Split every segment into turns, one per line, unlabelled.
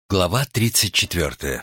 Глава 34.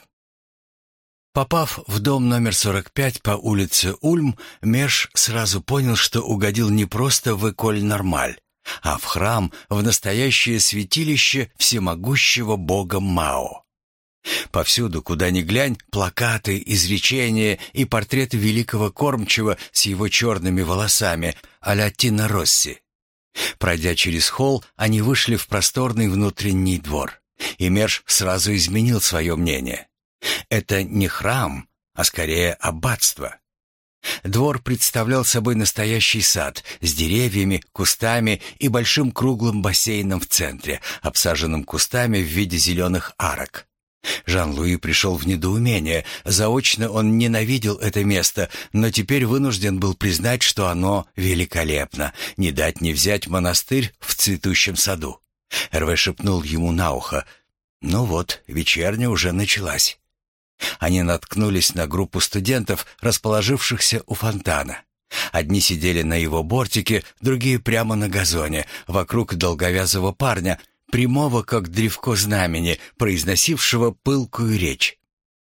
Попав в дом номер 45 по улице Ульм, Мерш сразу понял, что угодил не просто в Эколь Нормаль, а в храм, в настоящее святилище всемогущего бога Мао. Повсюду, куда ни глянь, плакаты, изречения и портреты великого кормчего с его черными волосами а-ля Тино Росси. Пройдя через холл, они вышли в просторный внутренний двор. И Мерш сразу изменил свое мнение. Это не храм, а скорее аббатство. Двор представлял собой настоящий сад с деревьями, кустами и большим круглым бассейном в центре, обсаженным кустами в виде зеленых арок. Жан-Луи пришел в недоумение. Заочно он ненавидел это место, но теперь вынужден был признать, что оно великолепно. Не дать не взять монастырь в цветущем саду. Эрве шепнул ему на ухо: «Ну вот, вечерня уже началась». Они наткнулись на группу студентов, расположившихся у фонтана. Одни сидели на его бортике, другие прямо на газоне, вокруг долговязого парня, прямого как древко знамени, произносившего пылкую речь.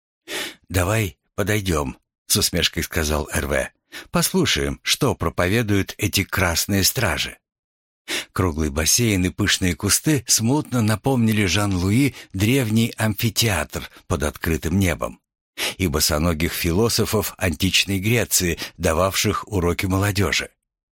«Давай подойдем», — с усмешкой сказал Эрве. «Послушаем, что проповедуют эти красные стражи». Круглый бассейн и пышные кусты смутно напомнили Жан-Луи древний амфитеатр под открытым небом и босоногих философов античной Греции, дававших уроки молодежи.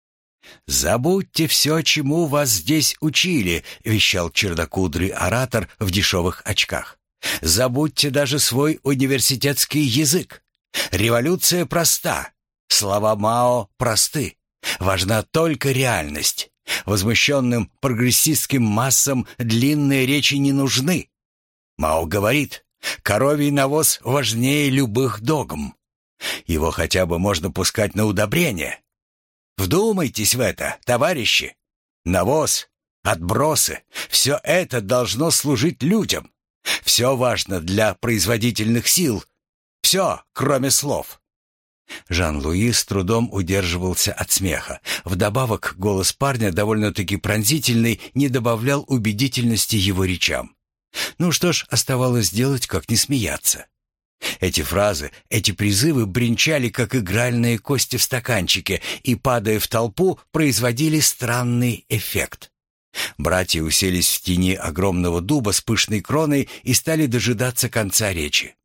«Забудьте все, чему вас здесь учили», — вещал чернокудрый оратор в дешевых очках. «Забудьте даже свой университетский язык. Революция проста, слова Мао просты, важна только реальность». Возмущенным прогрессистским массам длинные речи не нужны. Мао говорит, коровий навоз важнее любых догм. Его хотя бы можно пускать на удобрение. Вдумайтесь в это, товарищи. Навоз, отбросы — все это должно служить людям. Все важно для производительных сил. Все, кроме слов. Жан-Луи с трудом удерживался от смеха. Вдобавок, голос парня, довольно-таки пронзительный, не добавлял убедительности его речам. Ну что ж, оставалось делать, как не смеяться. Эти фразы, эти призывы бренчали, как игральные кости в стаканчике, и, падая в толпу, производили странный эффект. Братья уселись в тени огромного дуба с пышной кроной и стали дожидаться конца речи.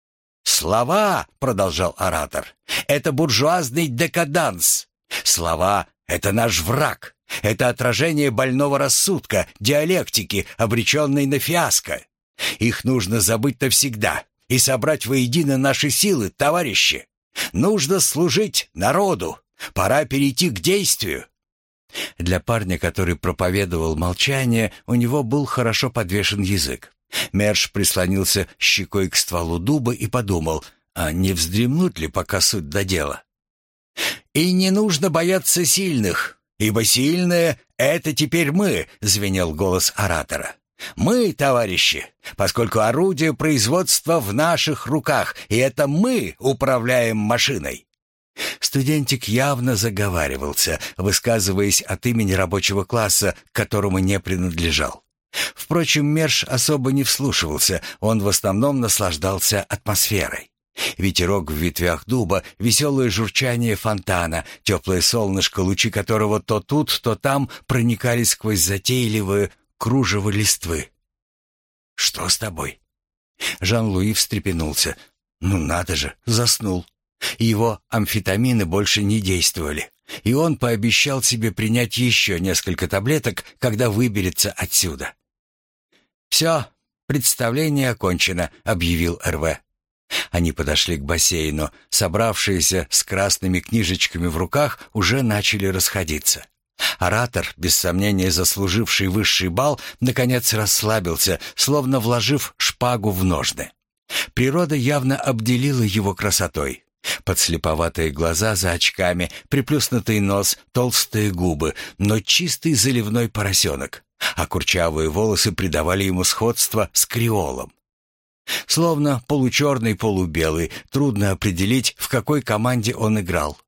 «Слова, — продолжал оратор, — это буржуазный декаданс. Слова — это наш враг. Это отражение больного рассудка, диалектики, обреченной на фиаско. Их нужно забыть навсегда и собрать воедино наши силы, товарищи. Нужно служить народу. Пора перейти к действию». Для парня, который проповедовал молчание, у него был хорошо подвешен язык. Мерш прислонился щекой к стволу дуба и подумал, а не вздремнуть ли, пока суть до дела. «И не нужно бояться сильных, ибо сильные — это теперь мы», — звенел голос оратора. «Мы, товарищи, поскольку орудие производства в наших руках, и это мы управляем машиной». Студентик явно заговаривался, высказываясь от имени рабочего класса, к которому не принадлежал. Впрочем, Мерш особо не вслушивался, он в основном наслаждался атмосферой. Ветерок в ветвях дуба, веселое журчание фонтана, теплое солнышко, лучи которого то тут, то там проникали сквозь затейливое кружево листвы. «Что с тобой?» Жан-Луи встрепенулся. «Ну надо же, заснул». Его амфетамины больше не действовали, и он пообещал себе принять еще несколько таблеток, когда выберется отсюда. «Все, представление окончено», — объявил Эрве. Они подошли к бассейну. Собравшиеся с красными книжечками в руках уже начали расходиться. Оратор, без сомнения заслуживший высший балл, наконец расслабился, словно вложив шпагу в ножны. Природа явно обделила его красотой. Подслеповатые глаза за очками, приплюснутый нос, толстые губы, но чистый заливной поросенок, а курчавые волосы придавали ему сходство с креолом. Словно получерный, полубелый, трудно определить, в какой команде он играл.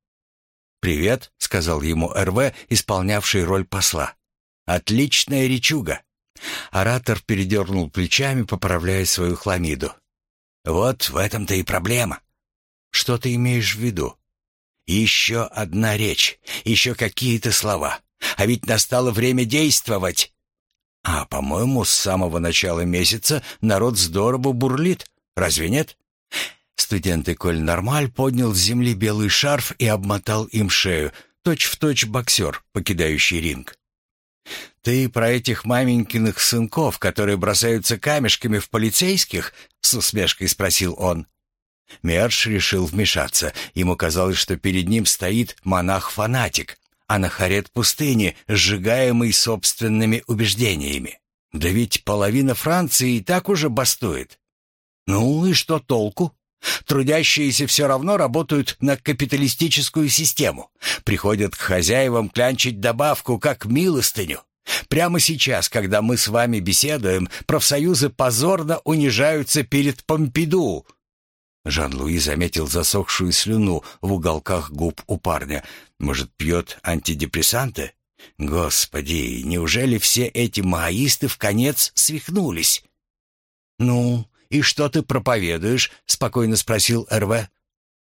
«Привет», — сказал ему Эрве, исполнявший роль посла. «Отличная речуга. Оратор передернул плечами, поправляя свою хламиду. «Вот в этом-то и проблема». «Что ты имеешь в виду?» «Еще одна речь, еще какие-то слова. А ведь настало время действовать». «А, по-моему, с самого начала месяца народ здорово бурлит. Разве нет?» Студент Эколь Нормаль поднял с земли белый шарф и обмотал им шею, точь-в-точь боксер, покидающий ринг. «Ты про этих маменькиных сынков, которые бросаются камешками в полицейских?» — с усмешкой спросил он. Мерш решил вмешаться. Ему казалось, что перед ним стоит монах-фанатик, анахарет пустыни, сжигаемый собственными убеждениями. Да ведь половина Франции и так уже бастует. Ну и что толку? Трудящиеся все равно работают на капиталистическую систему. Приходят к хозяевам клянчить добавку, как милостыню. Прямо сейчас, когда мы с вами беседуем, профсоюзы позорно унижаются перед Помпиду». Жан-Луи заметил засохшую слюну в уголках губ у парня. Может, пьет антидепрессанты? Господи, неужели все эти маоисты вконец свихнулись? «Ну, и что ты проповедуешь?» — спокойно спросил Эрве.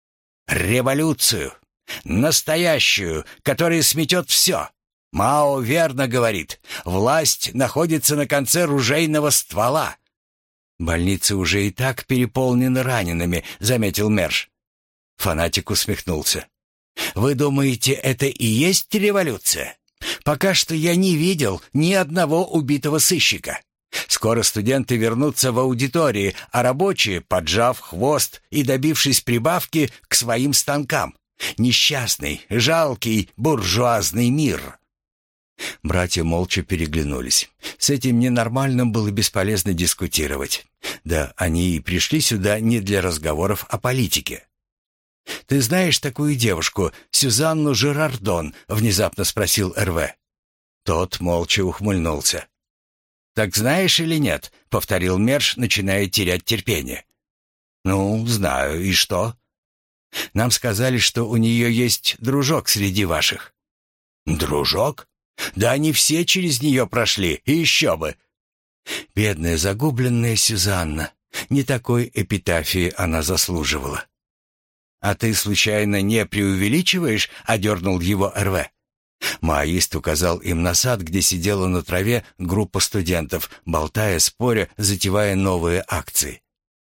«Революцию. Настоящую, которая сметет все. Мао верно говорит. Власть находится на конце ружейного ствола». «Больницы уже и так переполнены ранеными», — заметил Мерш. Фанатик усмехнулся. «Вы думаете, это и есть революция? Пока что я не видел ни одного убитого сыщика. Скоро студенты вернутся в аудитории, а рабочие, поджав хвост и добившись прибавки, к своим станкам. Несчастный, жалкий, буржуазный мир». Братья молча переглянулись. С этим ненормальным было бесполезно дискутировать. Да, они и пришли сюда не для разговоров о политике. «Ты знаешь такую девушку, Сюзанну Жерардон?» — внезапно спросил Эрве. Тот молча ухмыльнулся. «Так знаешь или нет?» — повторил Мерш, начиная терять терпение. «Ну, знаю. И что?» «Нам сказали, что у нее есть дружок среди ваших». «Дружок? Да они все через нее прошли, и еще бы!» Бедная загубленная Сюзанна. Не такой эпитафии она заслуживала. «А ты, случайно, не преувеличиваешь?» — одернул его Эрве. Маоист указал им на сад, где сидела на траве группа студентов, болтая, споря, затевая новые акции.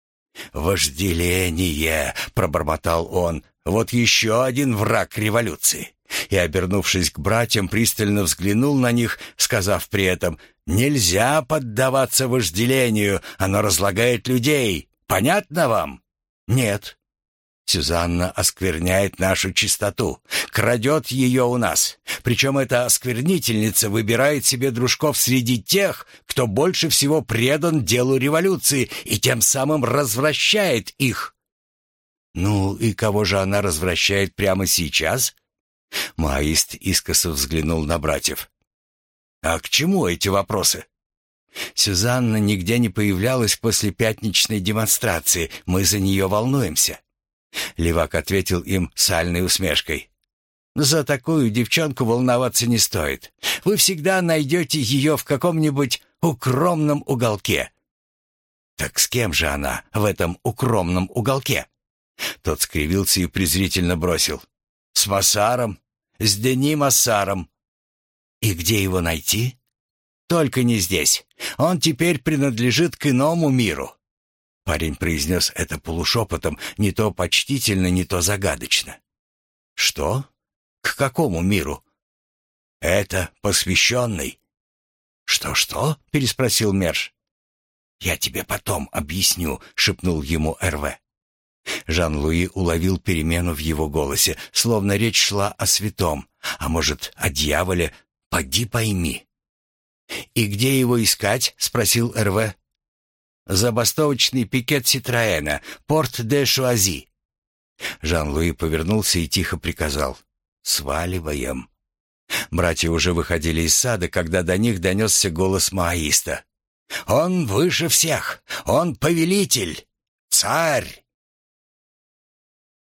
«Вожделение!» — пробормотал он. «Вот еще один враг революции!» И, обернувшись к братьям, пристально взглянул на них, сказав при этом: «Нельзя поддаваться вожделению, оно разлагает людей. Понятно вам?» «Нет». «Сюзанна оскверняет нашу чистоту, крадет ее у нас. Причем эта осквернительница выбирает себе дружков среди тех, кто больше всего предан делу революции, и тем самым развращает их». «Ну и кого же она развращает прямо сейчас?» Маоист искоса взглянул на братьев. «А к чему эти вопросы?» «Сюзанна нигде не появлялась после пятничной демонстрации. Мы за нее волнуемся». Левак ответил им сальной усмешкой. «За такую девчонку волноваться не стоит. Вы всегда найдете ее в каком-нибудь укромном уголке». «Так с кем же она в этом укромном уголке?» Тот скривился и презрительно бросил. «С Массаром, с Дени Массаром». «И где его найти?» «Только не здесь. Он теперь принадлежит к иному миру». Парень произнес это полушепотом, не то почтительно, не то загадочно. «Что? К какому миру?» «Это посвященный». «Что-что?» — переспросил Мерш. «Я тебе потом объясню», — шепнул ему Эрве. Жан-Луи уловил перемену в его голосе, словно речь шла о святом, а может, о дьяволе, поди пойми. «И где его искать?» — спросил Эрве. «Забастовочный пикет Ситроэна, Порт-де-Шуази». Жан-Луи повернулся и тихо приказал: «Сваливаем». Братья уже выходили из сада, когда до них донесся голос маоиста. «Он выше всех! Он повелитель! Царь!»